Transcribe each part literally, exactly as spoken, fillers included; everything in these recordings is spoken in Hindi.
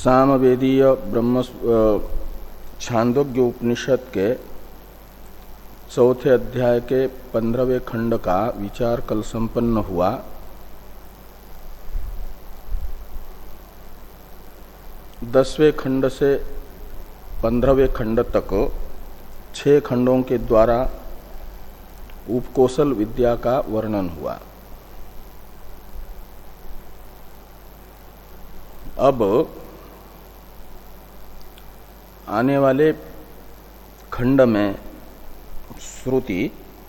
सामवेदीय ब्रह्म छांदोग्य उपनिषद के चौथे अध्याय के पंद्रहवें खंड का विचार कल संपन्न हुआ। दसवें खंड से पंद्रहवें खंड तक छह खंडों के द्वारा उपकोशल विद्या का वर्णन हुआ। अब आने वाले खंड में श्रुति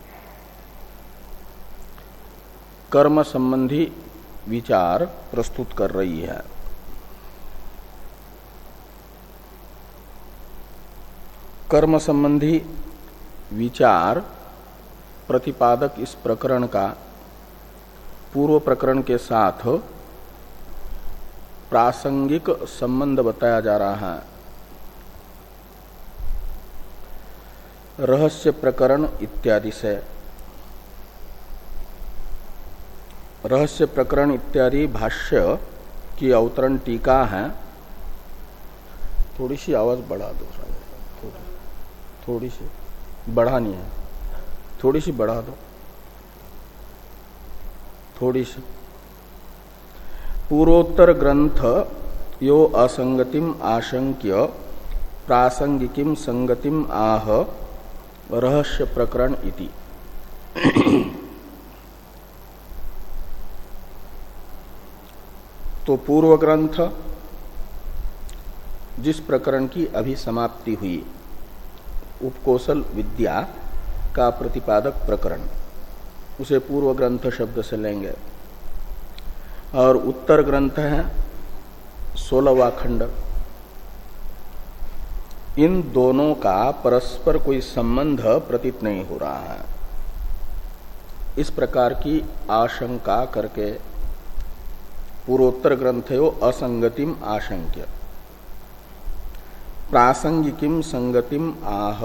कर्म संबंधी विचार प्रस्तुत कर रही है। कर्म संबंधी विचार प्रतिपादक इस प्रकरण का पूर्व प्रकरण के साथ प्रासंगिक संबंध बताया जा रहा है। रहस्य प्रकरण इत्यादि से रहस्य प्रकरण इत्यादि भाष्य की अवतरण टीका है। थोड़ी सी आवाज बढ़ा दो, थोड़ी, थोड़ी सी बढ़ानी है, थोड़ी सी बढ़ा दो, थोड़ी सी। पूर्वोत्तर ग्रंथ यो असंगतिम आशंक्य प्रासंगिकीम संगतिम आह रहस्य प्रकरण इति। तो पूर्व ग्रंथ जिस प्रकरण की अभी समाप्ति हुई, उपकोशल विद्या का प्रतिपादक प्रकरण, उसे पूर्व ग्रंथ शब्द से लेंगे। और उत्तर ग्रंथ है सोलहवां खंड। इन दोनों का परस्पर कोई संबंध प्रतीत नहीं हो रहा है। इस प्रकार की आशंका करके पूर्वोत्तर ग्रंथ यो असंगतिम आशंक्य प्रासंगिकीम संगतिम आह।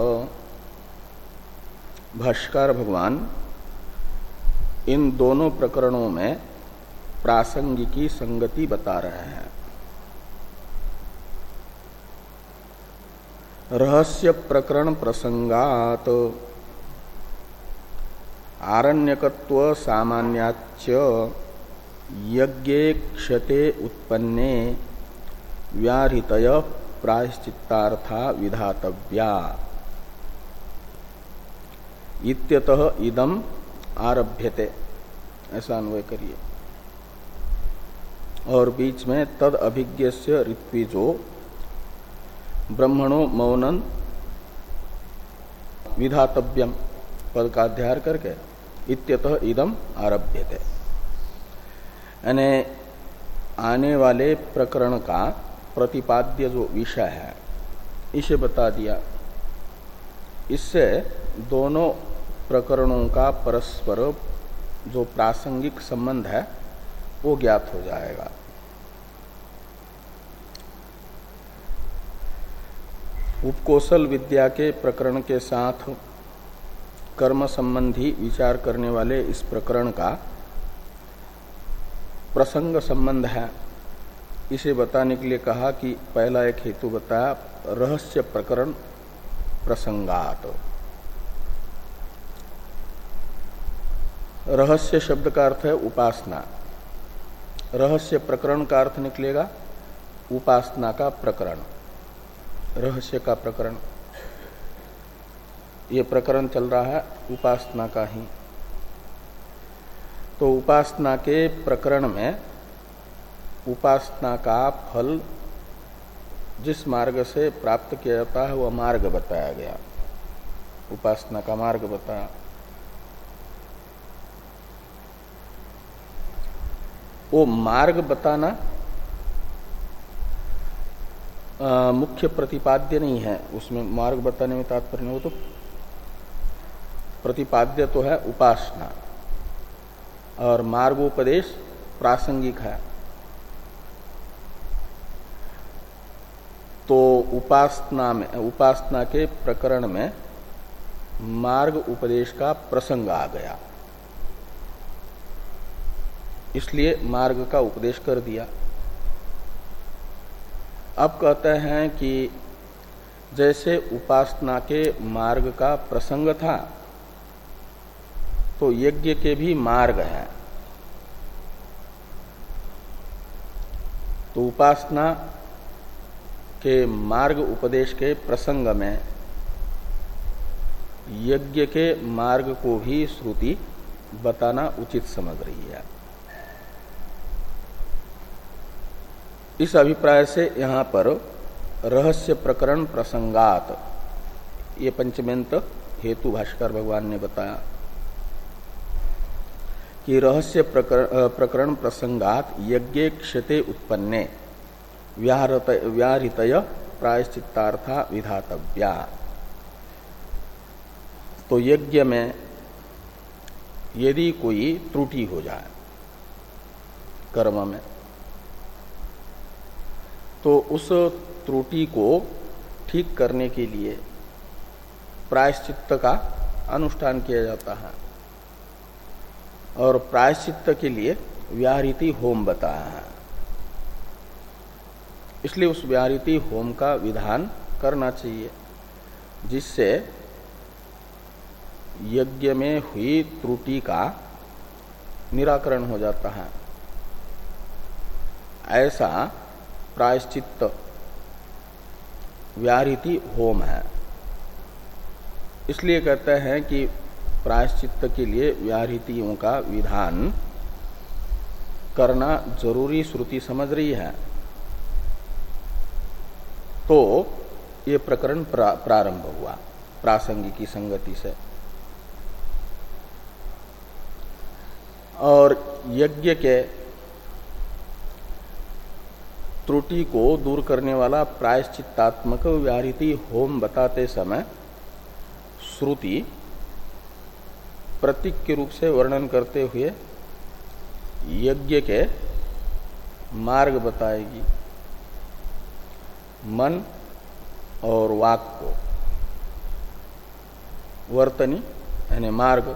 भाष्यकार भगवान इन दोनों प्रकरणों में प्रासंगिकी संगति बता रहे हैं। रहस्य प्रकरण प्रसंगात आरण्यकत्व सामान्याच्च यज्ञे क्षते उत्पन्ने व्याहृतय प्रायश्चित्तार्था विधातव्या इत्यतः इदम आरभ्यते। ऐसा अन्वय करिए। और बीच में तद अभिज्ञस्य ऋत्विजो ब्रह्मणो मौनन विधातव्यम पद का अध्याय करके इत्यतः इदम आरभ्यते, यानी आने वाले प्रकरण का प्रतिपाद्य जो विषय है इसे बता दिया। इससे दोनों प्रकरणों का परस्पर जो प्रासंगिक संबंध है वो ज्ञात हो जाएगा। उपकोशल विद्या के प्रकरण के साथ कर्म संबंधी विचार करने वाले इस प्रकरण का प्रसंग संबंध है। इसे बताने के लिए कहा कि पहला एक हेतु बताया रहस्य प्रकरण प्रसंगात। रहस्य शब्द का अर्थ है उपासना। रहस्य प्रकरण का अर्थ निकलेगा उपासना का प्रकरण, रहस्य का प्रकरण। ये प्रकरण चल रहा है उपासना का ही। तो उपासना के प्रकरण में उपासना का फल जिस मार्ग से प्राप्त किया जाता है वह मार्ग बताया गया। उपासना का मार्ग बताया। वो मार्ग बताना आ, मुख्य प्रतिपाद्य नहीं है। उसमें मार्ग बताने में तात्पर्य नहीं, हो तो प्रतिपाद्य तो है उपासना और मार्गोपदेश प्रासंगिक है। तो उपासना में उपासना के प्रकरण में मार्ग उपदेश का प्रसंग आ गया। इसलिए मार्ग का उपदेश कर दिया। अब कहते हैं कि जैसे उपासना के मार्ग का प्रसंग था, तो यज्ञ के भी मार्ग हैं। तो उपासना के मार्ग उपदेश के प्रसंग में यज्ञ के मार्ग को भी श्रुति बताना उचित समझ रही है। इस अभिप्राय से यहां पर रहस्य प्रकरण प्रसंगात, ये पंचमेंत हेतु भाष्कर भगवान ने बताया कि रहस्य प्रकरण, प्रकरण प्रसंगात यज्ञे क्षते उत्पन्ने व्याहृतय प्रायश्चित्तार्था विधातव्या। तो यज्ञ में यदि कोई त्रुटि हो जाए कर्म में, तो उस त्रुटि को ठीक करने के लिए प्रायश्चित्त का अनुष्ठान किया जाता है। और प्रायश्चित्त के लिए व्याहृति होम बताया है। इसलिए उस व्याहृति होम का विधान करना चाहिए, जिससे यज्ञ में हुई त्रुटि का निराकरण हो जाता है। ऐसा प्रायश्चित्त व्याहृति होम है। इसलिए कहते हैं कि प्रायश्चित्त के लिए व्याहृतियों का विधान करना जरूरी श्रुति समझ रही है। तो ये प्रकरण प्रा, प्रारंभ हुआ प्रासंगिकी संगति से। और यज्ञ के त्रुटि को दूर करने वाला प्रायश्चित्तात्मक व्याहृति होम बताते समय श्रुति प्रतीक के रूप से वर्णन करते हुए यज्ञ के मार्ग बताएगी, मन और वाक को, वर्तनी यानी मार्ग।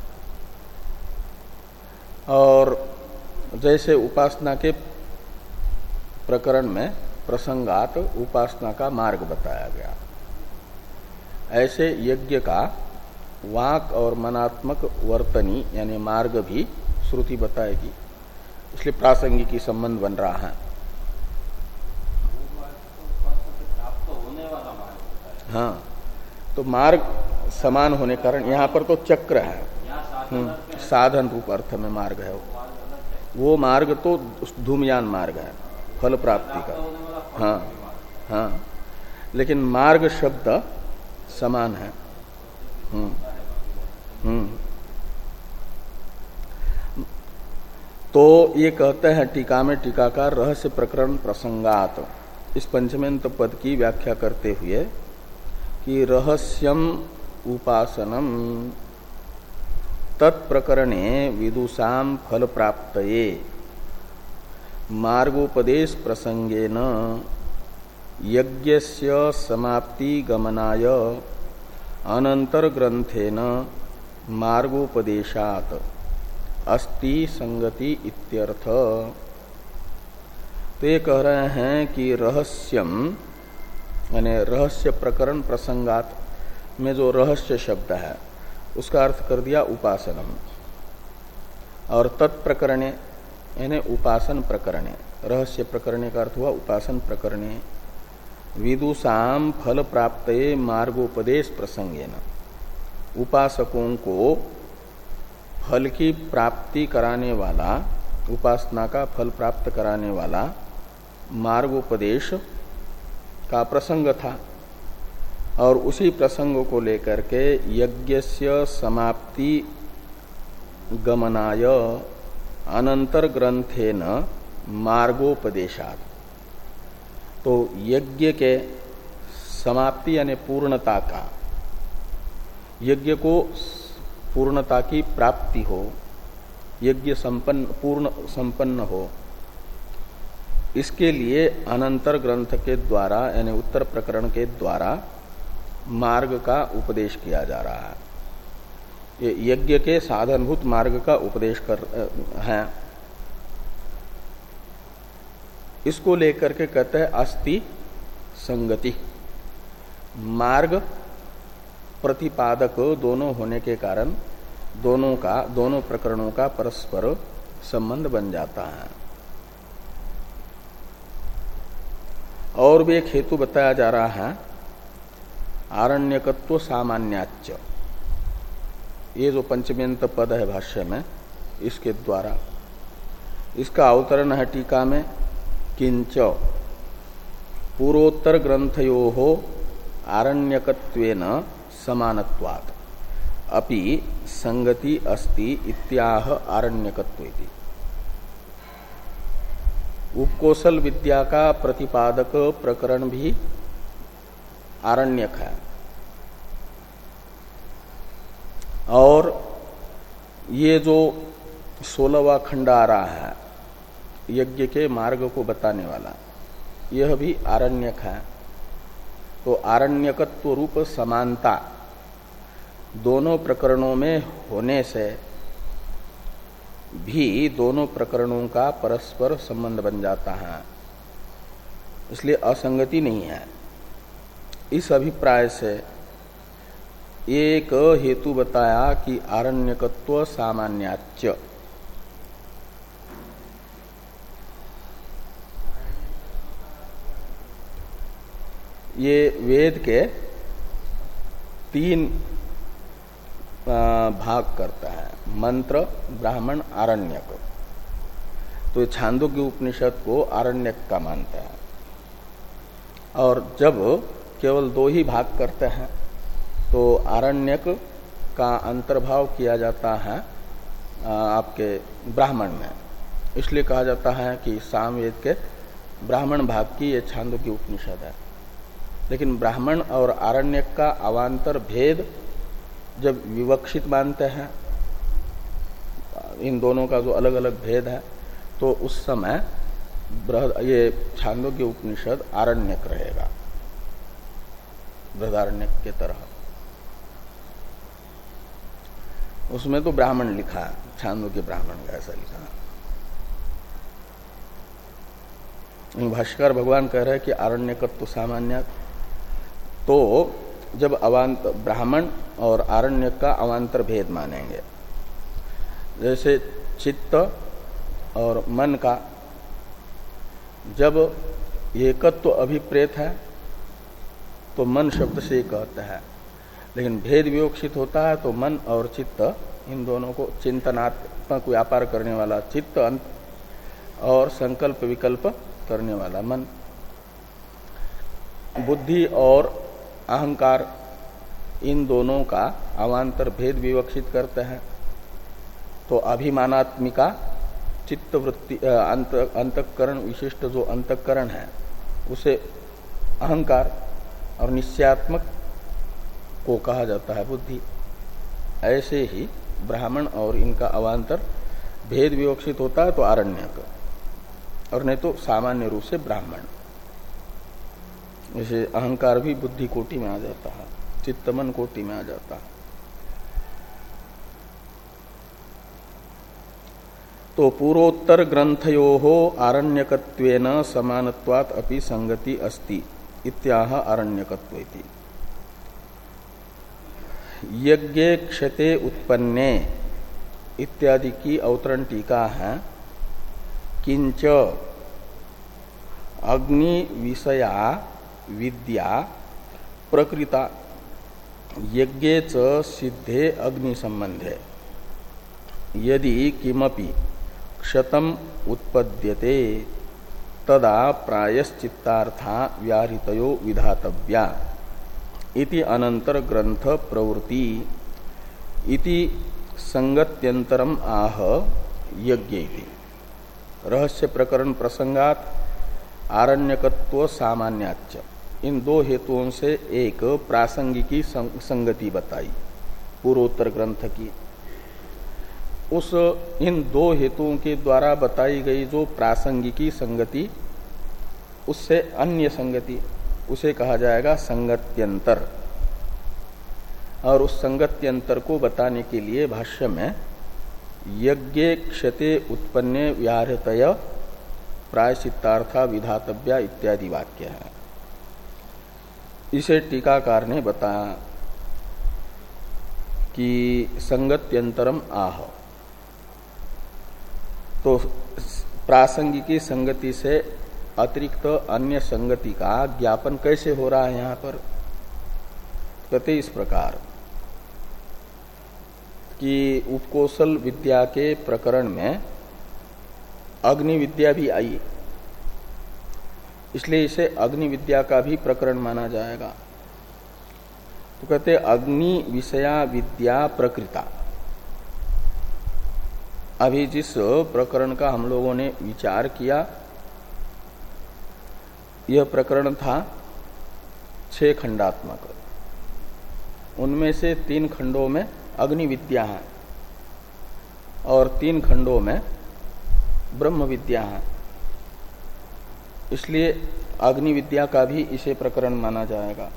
और जैसे उपासना के प्रकरण में प्रसंगात उपासना का मार्ग बताया गया, ऐसे यज्ञ का वाक और मनात्मक वर्तनी यानी मार्ग भी श्रुति बताएगी। इसलिए प्रासंगिकी संबंध बन रहा है। हाँ, तो मार्ग समान होने कारण यहाँ पर तो चक्र है, साधन रूप अर्थ में मार्ग है। वो मार्ग तो धूमयान मार्ग है, फल प्राप्ति का। हाँ हाँ, लेकिन मार्ग शब्द समान है। हम्म हम्म तो ये कहते हैं टीका में टीकाकार रहस्य प्रकरण प्रसंगात, इस पंचमेंत पद की व्याख्या करते हुए कि रहस्यम उपासनम तत्प्रकरणे विदुषाम फल प्राप्तये मार्गोपदेश प्रसंगेन यज्ञस्य समाप्ति गमनाय अनंतर ग्रंथेन मार्गोपदेशात अस्ति संगति इत्यर्थ। तो ये कह रहे हैं कि रहस्यम यानी रहस्य प्रकरण प्रसंगात में जो रहस्य शब्द है उसका अर्थ कर दिया उपासनम, और तत्प्रकरणे यानी उपासन प्रकरणे, रहस्य प्रकरणे का अर्थ हुआ उपासन प्रकरणे विदुषाम फल प्राप्तये मार्गोपदेश प्रसंगेन, उपासकों को फल की प्राप्ति कराने वाला, उपासना का फल प्राप्त कराने वाला मार्गोपदेश का प्रसंग था। और उसी प्रसंग को लेकर के यज्ञस्य समाप्ति गमनाय अनंतर ग्रंथेन मार्गोपदेशात्, तो यज्ञ के समाप्ति यानी पूर्णता का, यज्ञ को पूर्णता की प्राप्ति हो, यज्ञ संपन्न पूर्ण संपन्न हो, इसके लिए अनंतर ग्रंथ के द्वारा यानी उत्तर प्रकरण के द्वारा मार्ग का उपदेश किया जा रहा है। ये यज्ञ के साधनभूत मार्ग का उपदेश कर है। इसको लेकर के कहते हैं अस्ति संगति। मार्ग प्रतिपादक दोनों होने के कारण दोनों का दोनों प्रकरणों का परस्पर संबंध बन जाता है। और भी एक हेतु बताया जा रहा है, आरण्यकत्व सामान्याच्च। ये जो पंचम्यंत पद है भाष्य में, इसके द्वारा इसका अवतरण है टीका में, किंच पूर्वोत्तर ग्रंथयोः आरण्यकत्वेन समानत्वात् अपि संगति अस्ति इत्याह आरण्यकत्वेति। उपकोशल विद्या का प्रतिपादक प्रकरण भी आरण्यक है, और ये जो सोलहवां खंड आ रहा है यज्ञ के मार्ग को बताने वाला, यह भी आरण्यक है। तो आरण्यकत्व रूप समानता दोनों प्रकरणों में होने से भी दोनों प्रकरणों का परस्पर संबंध बन जाता है, इसलिए असंगति नहीं है। इस अभिप्राय से एक हेतु बताया कि आरण्यकत्व सामान्याच्च। ये वेद के तीन भाग करता है, मंत्र, ब्राह्मण, आरण्यक। तो ये छांदोग्य उपनिषद को आरण्यक का मानता है। और जब केवल दो ही भाग करते हैं तो आरण्यक का अंतर्भाव किया जाता है आपके ब्राह्मण में। इसलिए कहा जाता है कि सामवेद के ब्राह्मण भाग की ये छांदोग्य उपनिषद है। लेकिन ब्राह्मण और आरण्यक का अवान्तर भेद जब विवक्षित मानते हैं, इन दोनों का जो अलग अलग भेद है, तो उस समय ये छांदोग्य उपनिषद आरण्यक रहेगा, बृहदारण्यक के तरह। उसमें तो ब्राह्मण लिखा है, छांदोग्य ब्राह्मण का ऐसा लिखा है। भाष्यकार भगवान कह रहे हैं कि आरण्यकत्व तो सामान्य। तो जब अवान्त ब्राह्मण और आरण्यक का अवान्तर भेद मानेंगे, जैसे चित्त और मन का जब एकत्व अभिप्रेत है तो मन शब्द से कहते हैं, लेकिन भेद विवक्षित होता है तो मन और चित्त, इन दोनों को चिंतनात्मक व्यापार करने वाला चित्त और संकल्प विकल्प करने वाला मन, बुद्धि और अहंकार, इन दोनों का अवान्तर भेद विवक्षित करते हैं। तो अभिमानात्मिका चित्त वृत्ति अंत अंतःकरण विशिष्ट जो अंतःकरण है उसे अहंकार, और निश्चयात्मक को कहा जाता है बुद्धि। ऐसे ही ब्राह्मण और इनका अवान्तर भेद विवक्षित होता है तो आरण्यक, और नहीं तो सामान्य रूप से ब्राह्मण। जैसे अहंकार भी बुद्धि कोटि में आ जाता है, चित्तमन कोटि में आ जाता है। तो पूर्वोत्तर ग्रंथयोः आरण्यकत्वेन समानत्वात् अपि संगति अस्ति इत्याह आरण्यकत्वेति। यज्ञे क्षते उत्पन्ने इत्यादि की अवतरण टीका है। किंच अग्नि विषया विद्या प्रकृता यज्ञे च सिद्धे अग्नि संबंधे यदि किमपि क्षतम उत्पद्यते तदा प्रायश्चित्तार्था व्याहृतयो विधातव्या इति अनंतर ग्रंथ प्रवृत्ति इति संगत्यंतरम आह यज्ञ। रहस्य प्रकरण प्रसंगात आरण्यकत्व सामान्याच्च, इन दो हेतुओं से एक प्रासंगिकी संगति बताई पूर्वोत्तर ग्रंथ की। उस इन दो हेतुओं के द्वारा बताई गई जो प्रासंगिकी संगति, उससे अन्य संगति, उसे कहा जाएगा संगत्यंतर। और उस संगत्यंतर को बताने के लिए भाष्य में यज्ञे क्षते उत्पन्ने व्याहृतय प्रायश्चित्तार्था विधातव्या इत्यादि वाक्य है। इसे टीकाकार ने बताया कि संगत्यंतरम आह, तो प्रासंगिकी संगति से अतिरिक्त अन्य संगति का ज्ञापन कैसे हो रहा है यहाँ पर? कहते इस प्रकार कि उपकोशल विद्या के प्रकरण में अग्नि विद्या भी आई, इसलिए इसे अग्नि विद्या का भी प्रकरण माना जाएगा। तो कहते अग्नि विषया विद्या प्रकृता। अभी जिस प्रकरण का हम लोगों ने विचार किया, यह प्रकरण था छह खंडात्मक। उनमें से तीन खंडों में अग्नि विद्या है और तीन खंडों में ब्रह्म विद्या है, इसलिए अग्नि विद्या का भी इसे प्रकरण माना जाएगा।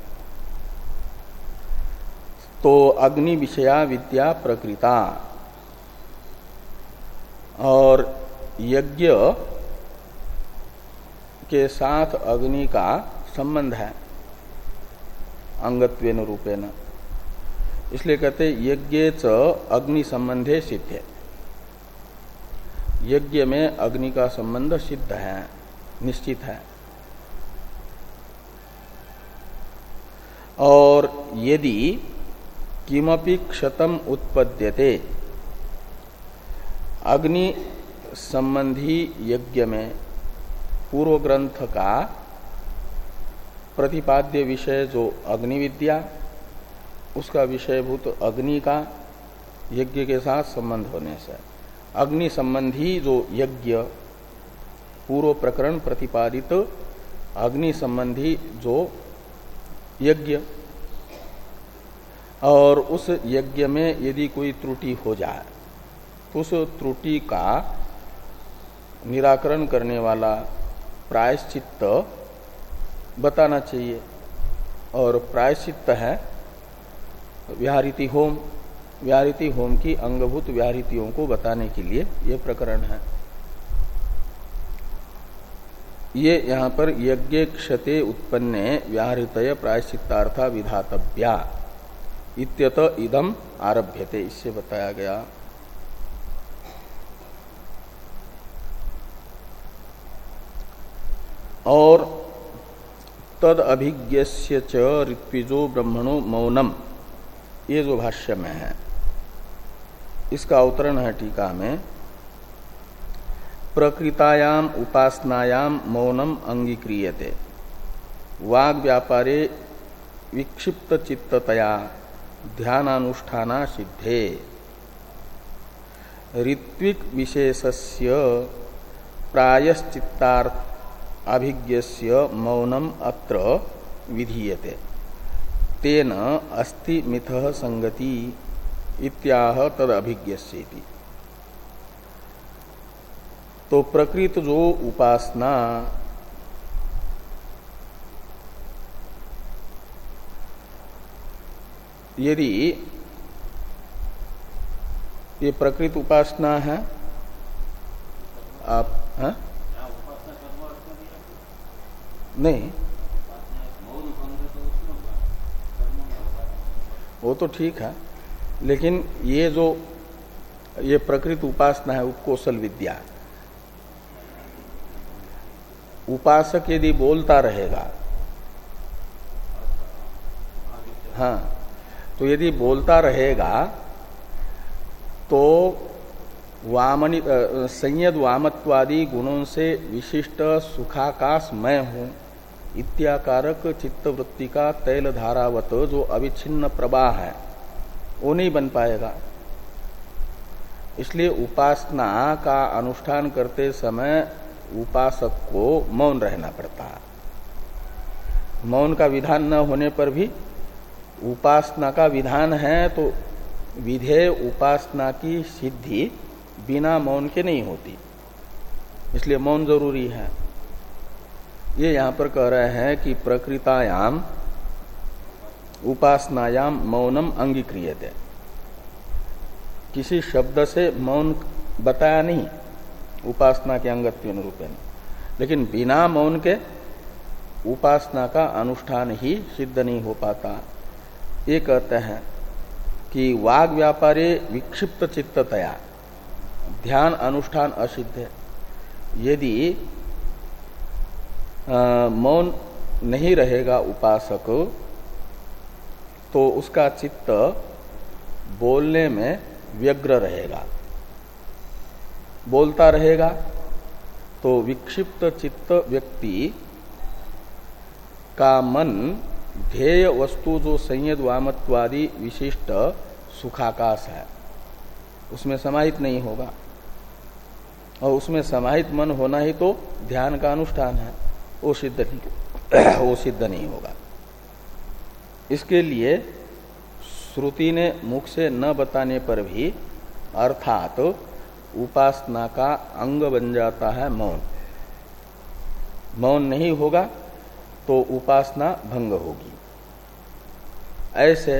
तो अग्नि विषया विद्या प्रकृता, और यज्ञ के साथ अग्नि का संबंध है अंगत्वेन रूपेण, इसलिए कहते यज्ञ च अग्नि संबंधे सिद्ध। यज्ञ में अग्नि का संबंध सिद्ध है, निश्चित है। और यदि किमपि क्षतम उत्पद्यते, अग्नि संबंधी यज्ञ में पूर्व ग्रंथ का प्रतिपाद्य विषय जो अग्नि विद्या, उसका विषयभूत अग्नि का यज्ञ के साथ संबंध होने से अग्नि संबंधी जो यज्ञ, पूर्व प्रकरण प्रतिपादित अग्नि संबंधी जो यज्ञ, और उस यज्ञ में यदि कोई त्रुटि हो जाए तो उस त्रुटि का निराकरण करने वाला प्रायश्चित्त बताना चाहिए। और प्रायश्चित्त है व्याहृति होम। व्याहृति होम की अंगभूत व्याहृतियों को बताने के लिए यह प्रकरण है। ये यहाँ पर यज्ञ क्षते उत्पन्ने व्याहृतय प्रायश्चित्तार्था विधातव्या इत्यत इदम आरभ्यते, इससे बताया गया। और तद अभिज्ञस्य च ऋत्विजो ब्रह्मणो मौनम, ये जो भाष्य में है इसका अवतरण है टीका में। प्रकृतायाम उपासनायाम मौनम अंगीक्रियते वाग व्यापारे विक्षिप्त चित्ततया ध्यानानुष्ठाना सिद्धे ऋत्विक विशेषस्य प्रायश्चित्तार्थ अभिज्ञस्य मौनम अत्र विधीयते तेन अस्ति मिथः संगति इत्याह तद अभिज्ञस्येति। तो प्रकृत जो उपासना यदि ये प्रकृत उपासना है, आप हैं? नहीं, वो तो ठीक है, लेकिन ये जो ये प्रकृत उपासना है उपकोशल विद्या, उपासक यदि बोलता रहेगा, हाँ, तो यदि बोलता रहेगा तो वामनि संयद वामत्वादि गुणों से विशिष्ट सुखाकाश मैं हूँ इत्याकारक चित्तवृत्ति का तैल धारावत जो अविच्छिन्न प्रवाह है वो नहीं बन पाएगा। इसलिए उपासना का अनुष्ठान करते समय उपासक को मौन रहना पड़ता है। मौन का विधान न होने पर भी उपासना का विधान है, तो विधेय उपासना की सिद्धि बिना मौन के नहीं होती, इसलिए मौन जरूरी है। ये यहां पर कह रहे हैं कि प्रकृतायाम उपासनायाम मौनम अंगीक्रियते, किसी शब्द से मौन बताया नहीं उपासना के अंगत्वेन रूपेण, लेकिन बिना मौन के उपासना का अनुष्ठान ही सिद्ध नहीं हो पाता। ये कहते हैं कि वाग व्यापारे विक्षिप्त चित्ततया ध्यान अनुष्ठान असिद्ध है। यदि मौन नहीं रहेगा उपासक तो उसका चित्त बोलने में व्यग्र रहेगा, बोलता रहेगा तो विक्षिप्त चित्त व्यक्ति का मन ध्येय वस्तु जो संयत वामत्वादि विशिष्ट सुखाकाश है उसमें समाहित नहीं होगा, और उसमें समाहित मन होना ही तो ध्यान का अनुष्ठान है, वो सिद्ध नहीं वो सिद्ध नहीं होगा। इसके लिए श्रुति ने मुख से न बताने पर भी अर्थात उपासना का अंग बन जाता है मौन। मौन नहीं होगा तो उपासना भंग होगी। ऐसे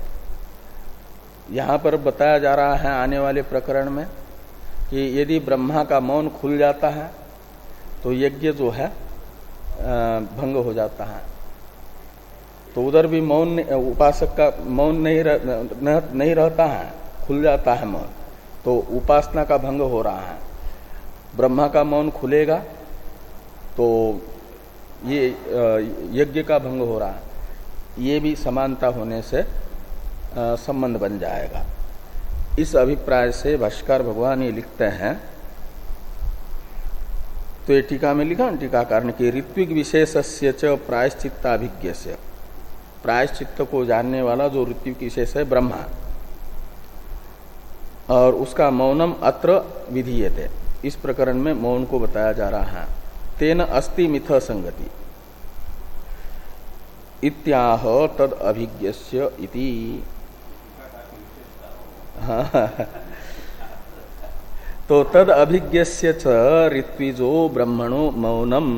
यहां पर बताया जा रहा है आने वाले प्रकरण में कि यदि ब्रह्मा का मौन खुल जाता है तो यज्ञ जो है भंग हो जाता है। तो उधर भी मौन उपासक का मौन नहीं रह, नहीं रहता है, खुल जाता है मौन, तो उपासना का भंग हो रहा है। ब्रह्मा का मौन खुलेगा तो ये यज्ञ का भंग हो रहा है। ये भी समानता होने से संबंध बन जाएगा। इस अभिप्राय से भाष्यकार भगवान ये लिखते हैं, तो ये टीका में लिखा ना टीकाकार ने कि ऋत्विक विशेषस्य च प्रायश्चित्ताभिज्ञस्य, प्रायश्चित्त को जानने वाला जो ऋत्विक विशेष है ब्रह्मा, और उसका मौनम अत्र विधीयते, इस प्रकरण में मौन को बताया जा रहा है। तेन अस्ति मिथ संगति इत्याह तद अभिज्ञस्य इति। तो तद अभिज्ञस्य च ऋत्विजो ब्रह्मणो मौनम,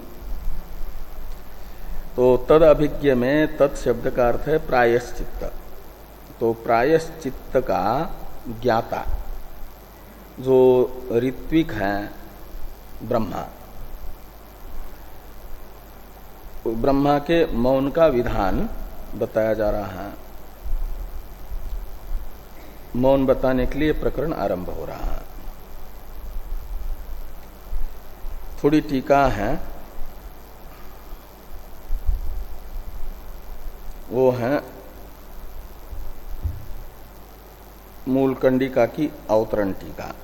तो तद अभिज्ञ में तत् शब्द का अर्थ है प्रायश्चित्त। तो प्रायश्चित्त का ज्ञाता जो ऋत्विक है ब्रह्मा, ब्रह्मा के मौन का विधान बताया जा रहा है। मौन बताने के लिए प्रकरण आरंभ हो रहा है। थोड़ी टीका है, वो है मूल कंडिका की अवतरण टीका।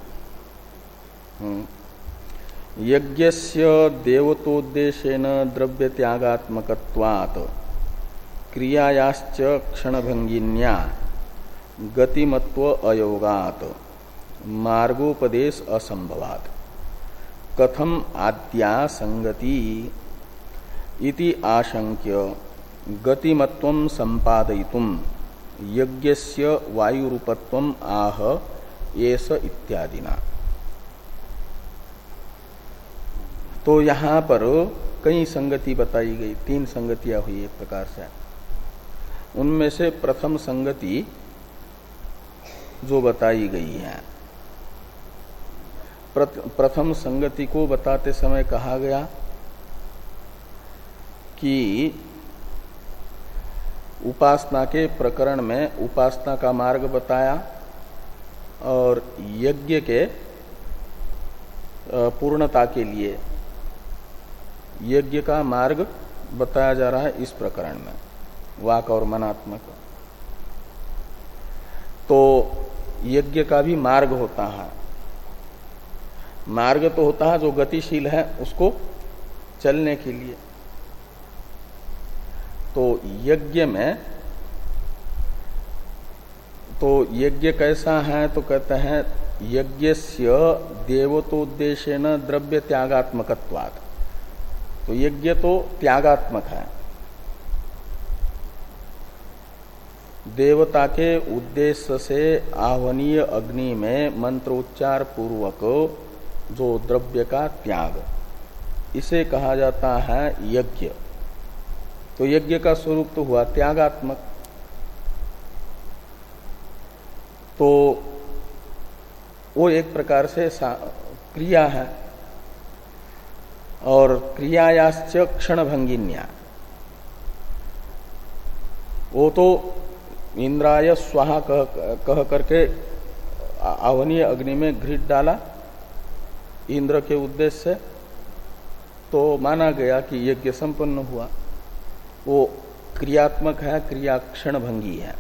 यज्ञस्य देवतोद्देशेन द्रव्य त्यागात्मकत्वात् क्रियायाश्च क्षणभंगिन्या गतिमत्व अयोगात् मार्गोपदेश असंभवात् कथम आद्या संगति इति आशंक्य गतिमत्वं संपादयितुं यज्ञस्य वायुरूपत्वं आह एष इत्यादिना। तो यहां पर कई संगति बताई गई, तीन संगतियां हुई एक प्रकार से। उनमें से प्रथम संगति जो बताई गई है, प्रथम संगति को बताते समय कहा गया कि उपासना के प्रकरण में उपासना का मार्ग बताया और यज्ञ के पूर्णता के लिए यज्ञ का मार्ग बताया जा रहा है इस प्रकरण में, वाक और मनात्मक। तो यज्ञ का भी मार्ग होता है। मार्ग तो होता है जो गतिशील है उसको चलने के लिए। तो यज्ञ में तो यज्ञ कैसा है, तो कहते हैं यज्ञस्य देवतोद्देशेन द्रव्य त्यागात्मकत्वात्। तो यज्ञ तो त्यागात्मक है, देवता के उद्देश्य से आह्वनीय अग्नि में मंत्रोच्चार पूर्वक जो द्रव्य का त्याग, इसे कहा जाता है यज्ञ। तो यज्ञ का स्वरूप तो हुआ त्यागात्मक। तो वो एक प्रकार से क्रिया है। और क्रियायाश्च क्षणभंगिन्या, वो तो इंद्राय स्वाहा कह, कह करके आवनीय अग्नि में घृत डाला इंद्र के उद्देश्य से, तो माना गया कि यज्ञ संपन्न हुआ। वो क्रियात्मक है, क्रिया क्षणभंगी है।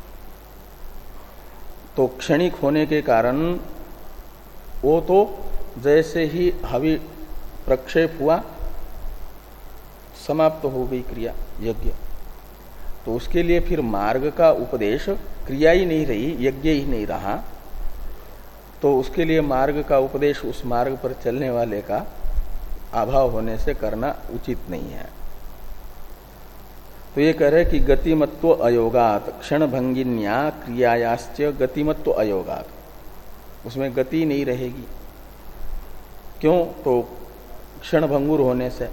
तो क्षणिक होने के कारण वो तो जैसे ही हवि प्रक्षेप हुआ समाप्त हो गई क्रिया यज्ञ। तो उसके लिए फिर मार्ग का उपदेश, क्रिया ही नहीं रही, यज्ञ ही नहीं रहा, तो उसके लिए मार्ग का उपदेश उस मार्ग पर चलने वाले का अभाव होने से करना उचित नहीं है। तो ये कह रहे कि गतिमत्व अयोगात क्षणभंगिन्या क्रियायाश्च गतिमत्व अयोगात, उसमें गति नहीं रहेगी। क्यों? तो क्षणभंगुर होने से।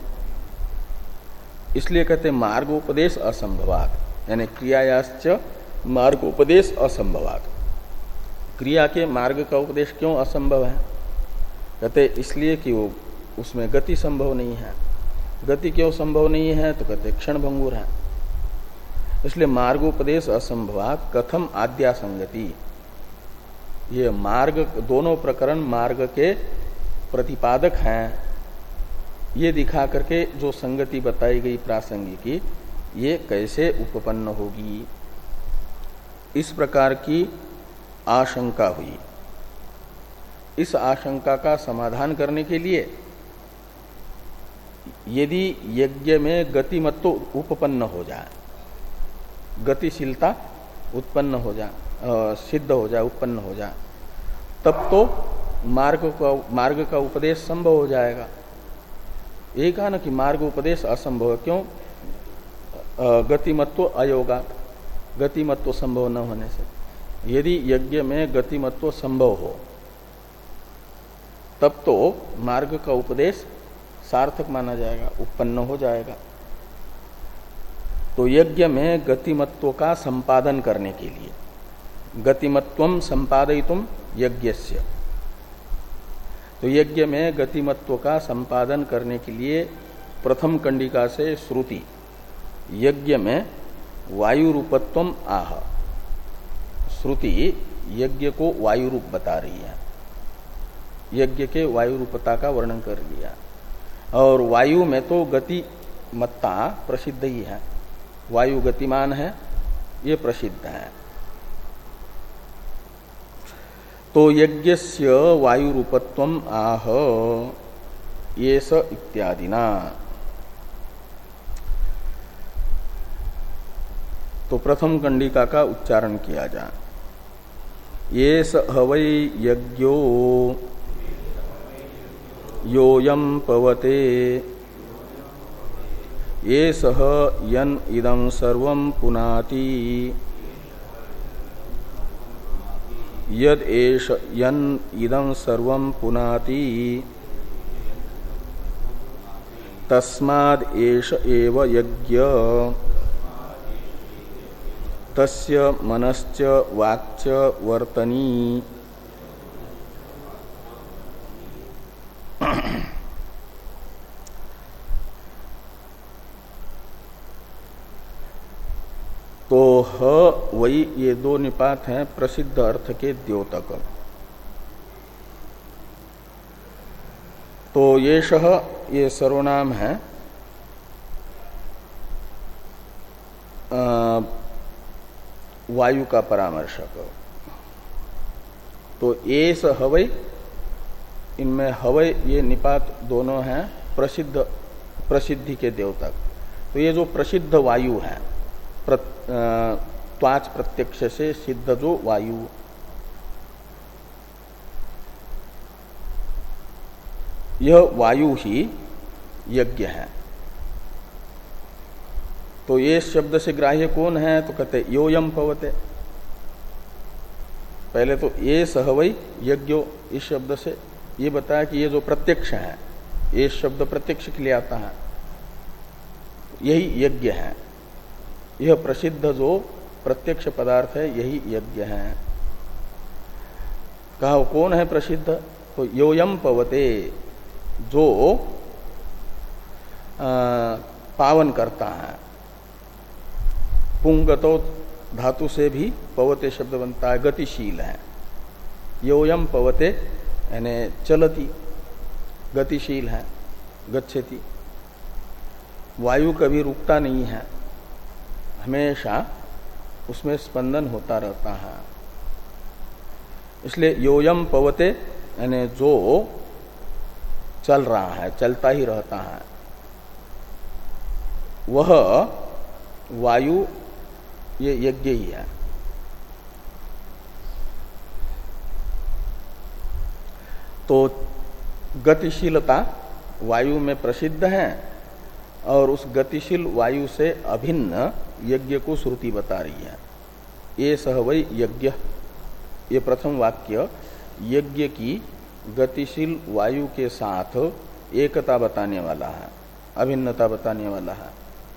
इसलिए कहते मार्गोपदेश असंभवात, यानी क्रियायाश्च मार्गोपदेश असंभवात। क्रिया के मार्ग का उपदेश क्यों असंभव है? कहते इसलिए कि वो उसमें गति संभव नहीं है। गति क्यों संभव नहीं है? तो कहते क्षणभंगुर है। इसलिए मार्गोपदेश असंभवात कथम आद्या संगति। ये मार्ग, दोनों प्रकरण मार्ग के प्रतिपादक हैं, ये दिखा करके जो संगति बताई गई प्रासंगिकी, ये कैसे उपपन्न होगी, इस प्रकार की आशंका हुई। इस आशंका का समाधान करने के लिए यदि यज्ञ में गतिमत्व उपपन्न हो जाए, गतिशीलता उत्पन्न हो जाए, सिद्ध हो जाए, उत्पन्न हो जाए, तब तो मार्ग का मार्ग का उपदेश संभव हो जाएगा। एक कहा ना कि मार्ग उपदेश असंभव है। क्यों? गतिमत्व अयोगात, गतिमत्व संभव न होने से। यदि यज्ञ में गतिमत्व संभव हो तब तो मार्ग का उपदेश सार्थक माना जाएगा, उत्पन्न हो जाएगा। तो यज्ञ में गतिमत्व का संपादन करने के लिए, गतिमत्वम संपादयितुम यज्ञस्य, तो यज्ञ में गतिमत्व का संपादन करने के लिए प्रथम कंडिका से श्रुति यज्ञ में वायु रूपत्वम आह, श्रुति यज्ञ को वायु रूप बता रही है, यज्ञ के वायु रूपता का वर्णन कर लिया। और वायु में तो गति मत्ता प्रसिद्ध ही है, वायु गतिमान है, ये प्रसिद्ध है। तो यज्ञस्य वायु रूपत्वम आह ये स इत्यादिना। तो प्रथम कंडिका का उच्चारण किया जाए। ये स हवै यज्ञो योयम पवते ये सह यन इदं सर्वं पुनाति यद एष यन इदं सर्वं पुनाति तस्माद् एष एव यज्ञ तस्य मनश्च वाक्च वर्तनी। तो ह वही, ये दो निपात हैं प्रसिद्ध अर्थ के द्योतक। तो ये शह ये सर्वनाम है वायु का परामर्शक। तो एस हवै, इनमें हवै ये निपात दोनों हैं प्रसिद्ध, प्रसिद्धि के द्योतक। तो ये जो प्रसिद्ध वायु है, त्वाच प्रत्यक्ष से सिद्ध जो वायु, यह वायु ही यज्ञ है। तो ये शब्द से ग्राह्य कौन है? तो कहते योयम पवते। पहले तो ये सहवई यज्ञो, इस शब्द से ये बताया कि ये जो प्रत्यक्ष है, ये शब्द प्रत्यक्ष के लिए आता है, यही यज्ञ है। यह प्रसिद्ध जो प्रत्यक्ष पदार्थ है यही यज्ञ है। कहा कौन है प्रसिद्ध? तो योयम पवते, जो पावन करता है। पुंगतो धातु से भी पवते शब्द बनता है, गतिशील है। योयम पवते यानी चलती, गतिशील है, गच्छति। वायु कभी रुकता नहीं है, हमेशा उसमें स्पंदन होता रहता है। इसलिए योयम पवते यानी जो चल रहा है, चलता ही रहता है, वह वायु ये यज्ञ ही है। तो गतिशीलता वायु में प्रसिद्ध है और उस गतिशील वायु से अभिन्न यज्ञ को श्रुति बता रही है। ये सह वै यज्ञ, ये प्रथम वाक्य यज्ञ की गतिशील वायु के साथ एकता बताने वाला है, अभिन्नता बताने वाला है।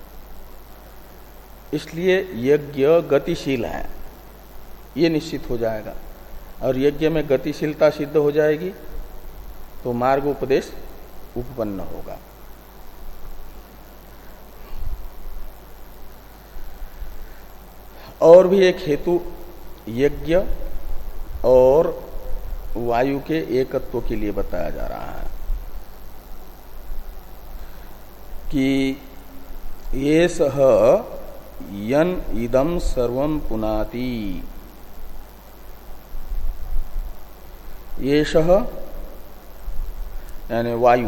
इसलिए यज्ञ गतिशील है, ये निश्चित हो जाएगा। और यज्ञ में गतिशीलता सिद्ध हो जाएगी तो मार्ग उपदेश उपपन्न होगा। और भी एक हेतु यज्ञ और वायु के एकत्व के लिए बताया जा रहा है कि ये सह यन इदम सर्वम पुनाति, ये सह यानी वायु,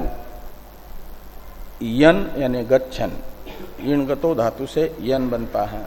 यन यानी गच्छन, इणगतो धातु से यन बनता है।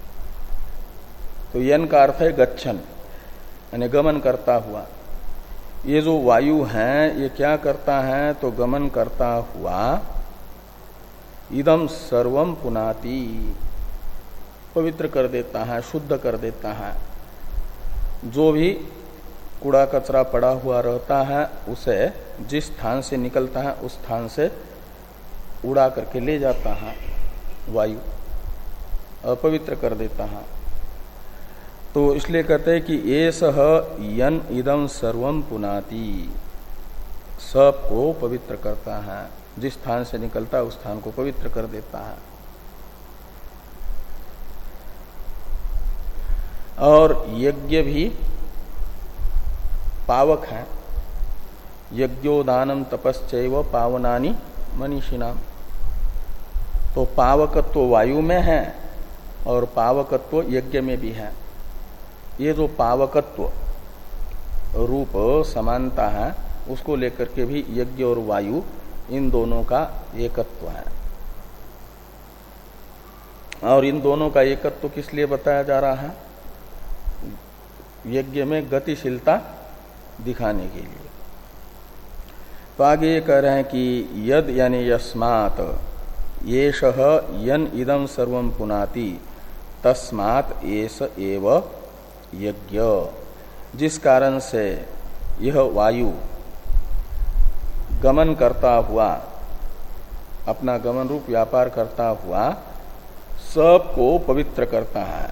तो यन का अर्थ है गच्छन यानी गमन करता हुआ। ये जो वायु है ये क्या करता है तो गमन करता हुआ इदम सर्वम पुनाति, पवित्र कर देता है, शुद्ध कर देता है। जो भी कूड़ा कचरा पड़ा हुआ रहता है उसे जिस स्थान से निकलता है उस स्थान से उड़ा करके ले जाता है वायु, अपवित्र कर देता है। तो इसलिए कहते हैं कि ये सह यन इदम सर्वम पुनाति, सब को पवित्र करता है, जिस स्थान से निकलता है उस स्थान को पवित्र कर देता है। और यज्ञ भी पावक है। यज्ञोदानम तपश्चैव पावनानि मनीषिणाम। तो पावकत्व वायु में है और पावकत्व यज्ञ में भी है। ये जो पावकत्व रूप समानता है उसको लेकर के भी यज्ञ और वायु इन दोनों का एकत्व है। और इन दोनों का एकत्व किस लिए बताया जा रहा है? यज्ञ में गतिशीलता दिखाने के लिए। तो आगे ये कह रहे हैं कि यद यानी यस्मात् येषः यन इदं सर्वं पुनाति तस्मात् एष एव यज्ञ, जिस कारण से यह वायु गमन करता हुआ, अपना गमन रूप व्यापार करता हुआ सबको पवित्र करता है।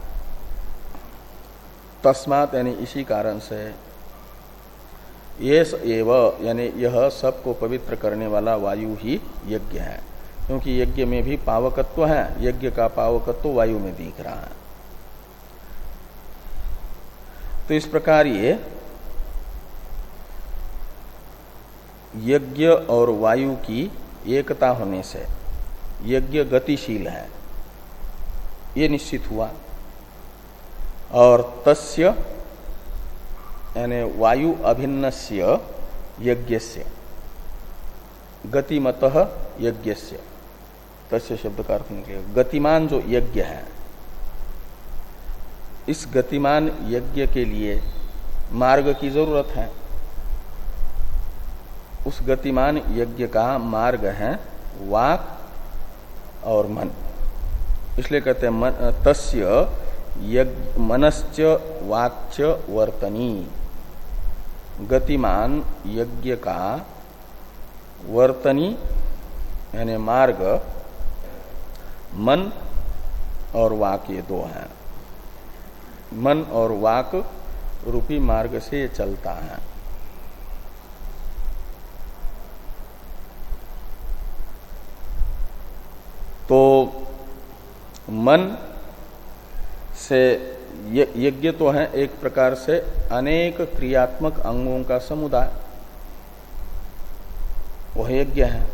तस्मात् यानी इसी कारण से, येष एव यानी यह सबको पवित्र करने वाला वायु ही यज्ञ है। क्योंकि यज्ञ में भी पावकत्व है, यज्ञ का पावकत्व वायु में दिख रहा है। तो इस प्रकार ये यज्ञ और वायु की एकता होने से यज्ञ गतिशील है, ये निश्चित हुआ। और तस्य यानी वायु अभिन्नस्य यज्ञस्य, गतिमतः यज्ञस्य, तस्य शब्द का अर्थ निकलेगा गतिमान जो यज्ञ है। इस गतिमान यज्ञ के लिए मार्ग की जरूरत है। उस गतिमान यज्ञ का मार्ग है वाक और मन। इसलिए कहते हैं मन, तस्य यज्ञ मनश्च वाक्च वर्तनी, गतिमान यज्ञ का वर्तनी यानी मार्ग मन और वाक, ये दो हैं। मन और वाक रूपी मार्ग से ये चलता है। तो मन से यज्ञ तो है एक प्रकार से अनेक क्रियात्मक अंगों का समुदाय, वह यज्ञ है।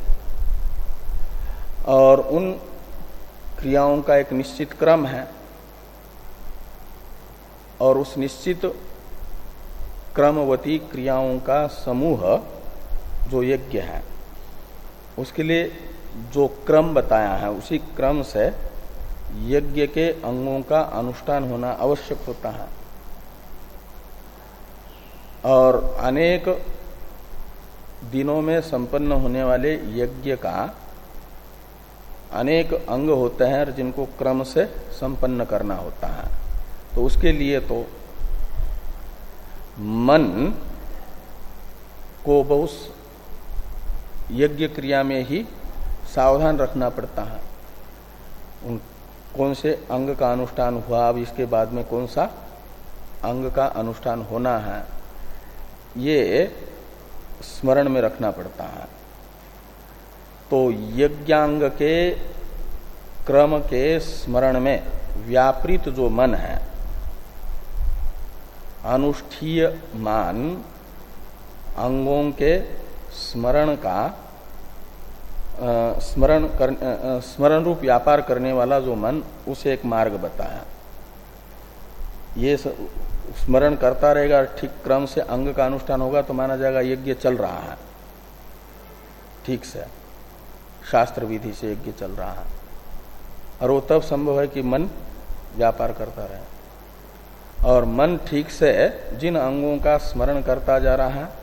और उन क्रियाओं का एक निश्चित क्रम है, और उस निश्चित क्रमवती क्रियाओं का समूह जो यज्ञ है, उसके लिए जो क्रम बताया है उसी क्रम से यज्ञ के अंगों का अनुष्ठान होना आवश्यक होता है। और अनेक दिनों में संपन्न होने वाले यज्ञ का अनेक अंग होते हैं जिनको क्रम से संपन्न करना होता है। तो उसके लिए तो मन को बहुत यज्ञ क्रिया में ही सावधान रखना पड़ता है। उन कौन से अंग का अनुष्ठान हुआ, अब इसके बाद में कौन सा अंग का अनुष्ठान होना है, ये स्मरण में रखना पड़ता है। तो यज्ञांग के क्रम के स्मरण में व्यापृत जो मन है, अनुष्ठीयमान अंगों के स्मरण का स्मरण कर स्मरण रूप व्यापार करने वाला जो मन, उसे एक मार्ग बताया। ये स्मरण करता रहेगा, ठीक क्रम से अंग का अनुष्ठान होगा तो माना जाएगा यज्ञ चल रहा है, ठीक से शास्त्र विधि से यज्ञ चल रहा है। और वो तब संभव है कि मन व्यापार करता रहे। और मन ठीक से जिन अंगों का स्मरण करता जा रहा है,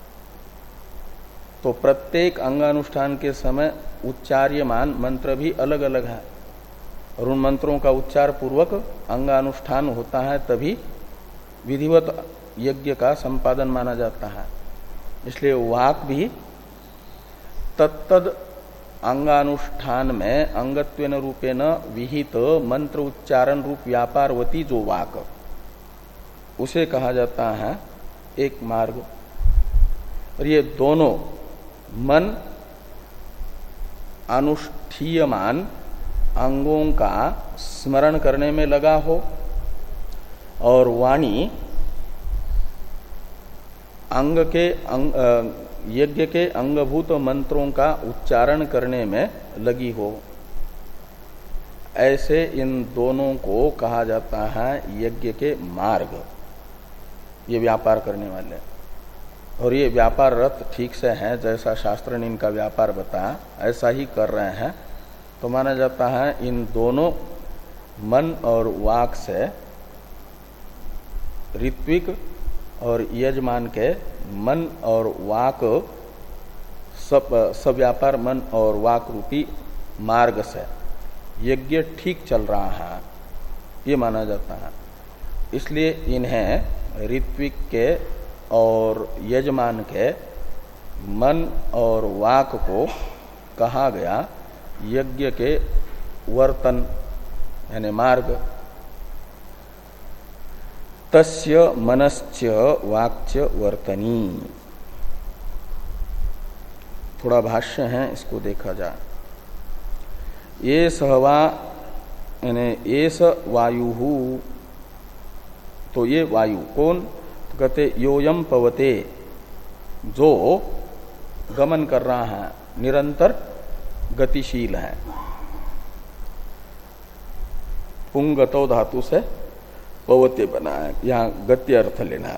तो प्रत्येक अंगानुष्ठान के समय उच्चार्यमान मंत्र भी अलग अलग है, और उन मंत्रों का उच्चार पूर्वक अंगानुष्ठान होता है, तभी विधिवत यज्ञ का संपादन माना जाता है। इसलिए वाक भी तत्तद अंगानुष्ठान में अंगत्वेन रूपेण विहित मंत्र उच्चारण रूप व्यापारवती जो वाक, उसे कहा जाता है एक मार्ग। और ये दोनों मन अनुष्ठीयमान अंगों का स्मरण करने में लगा हो, और वाणी अंग के अंग, यज्ञ के अंगभूत मंत्रों का उच्चारण करने में लगी हो, ऐसे इन दोनों को कहा जाता है यज्ञ के मार्ग, ये व्यापार करने वाले। और ये व्यापार रत ठीक से हैं, जैसा शास्त्र ने इनका व्यापार बताया ऐसा ही कर रहे हैं, तो माना जाता है इन दोनों मन और वाक से ऋत्विक और यजमान के मन और वाक सब सब व्यापार मन और वाक रूपी मार्ग से यज्ञ ठीक चल रहा है, ये माना जाता है। इसलिए इन्हें ऋत्विक के और यजमान के मन और वाक को कहा गया यज्ञ के वर्तन यानी मार्ग। तस्य मनश्च वाक्च वर्तनी। थोड़ा भाष्य है, इसको देखा जाए। ये सहवा यानी एस वायु, तो ये वायु कौन, तो कहते योयम पवते, जो गमन कर रहा है, निरंतर गतिशील है। पुंगतो धातु से पवते बना है, यहां गति अर्थ लेना।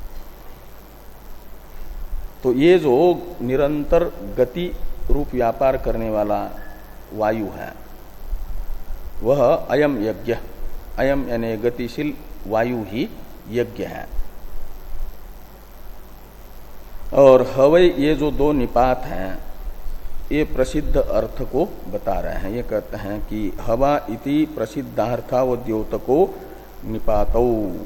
तो ये जो निरंतर गति रूप व्यापार करने वाला वायु है, वह अयम यज्ञ, अयम यानी गतिशील वायु ही यज्ञ है। और हवै, ये जो दो निपात हैं, ये प्रसिद्ध अर्थ को बता रहे हैं। ये कहते हैं कि हवा इति प्रसिद्धार्था व द्योतको निपातौ,